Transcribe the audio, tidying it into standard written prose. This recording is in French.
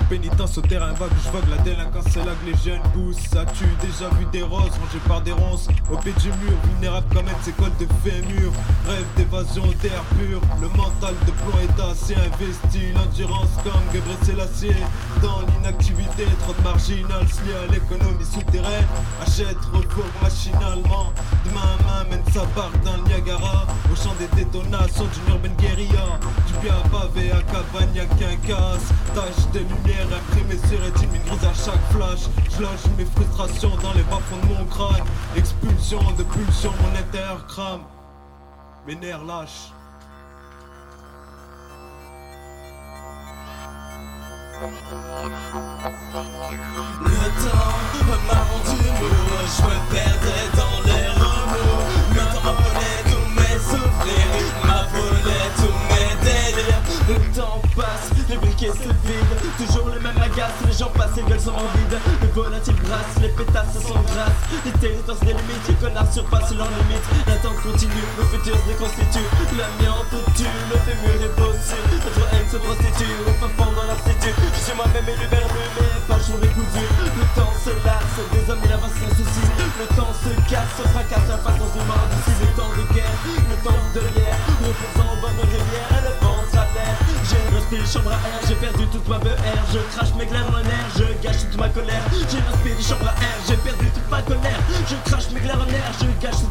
pénitence au terrain vague, je vogue la délinquance, c'est là que les jeunes poussent. As-tu déjà vu des roses rangées par des ronces au pied du mur, vulnérables comme ces cols de fémur. Rêve d'évasion d'air pur, le mental de plomb est assez investi. L'endurance comme Gebre Selassie, dans l'inactivité, trop de marginal liés à l'économie souterraine. Achète, recours machinalement, de main à main mène sa barque dans le Niagara, au champ des détonations d'une urbaine guérilla. Du pied à pavé à cabane, y'a qu'un casse. Tache de lumière imprimée sur rétine, une grise à chaque flash. Je lâche mes frustrations dans les bas-fonds de mon crâne. Expulsion de pulsion, mon intérieur crame. Mes nerfs lâchent. Le temps m'a rendu mou, je me perdais dans les remous. Le temps m'a volé tous mes souvenirs, m'a volé tous mes délires. Le temps passe, les briquets se vident, toujours les mêmes agaces, les gens passent, les gueules sont en vide. Le volatile brasse, les pétasses sont grasses, les territoires se délimitent, les connards surpassent leurs limites. L'attente continue, le futur se déconstitue, l'amiante tue, le fémur est bossu, notre haine se prostitue, au fin fond dans l'institut. Je suis moi-même élu verbu, mais pas jour décousu. Le temps se lasse, des hommes et la vaste sans souci. Le temps se casse, se fracasse la face dans une main d'ici. Le temps de guerre, le temps de guerre, reposant au bord de rivière, le ventre à l'air. J'ai respiré chambre à air, j'ai perdu toute ma BR. Je crache mes glaires en air, je gâche toute ma colère. J'ai respiré chambre à air, j'ai perdu toute ma colère. Je crache mes glaires en air, je gâche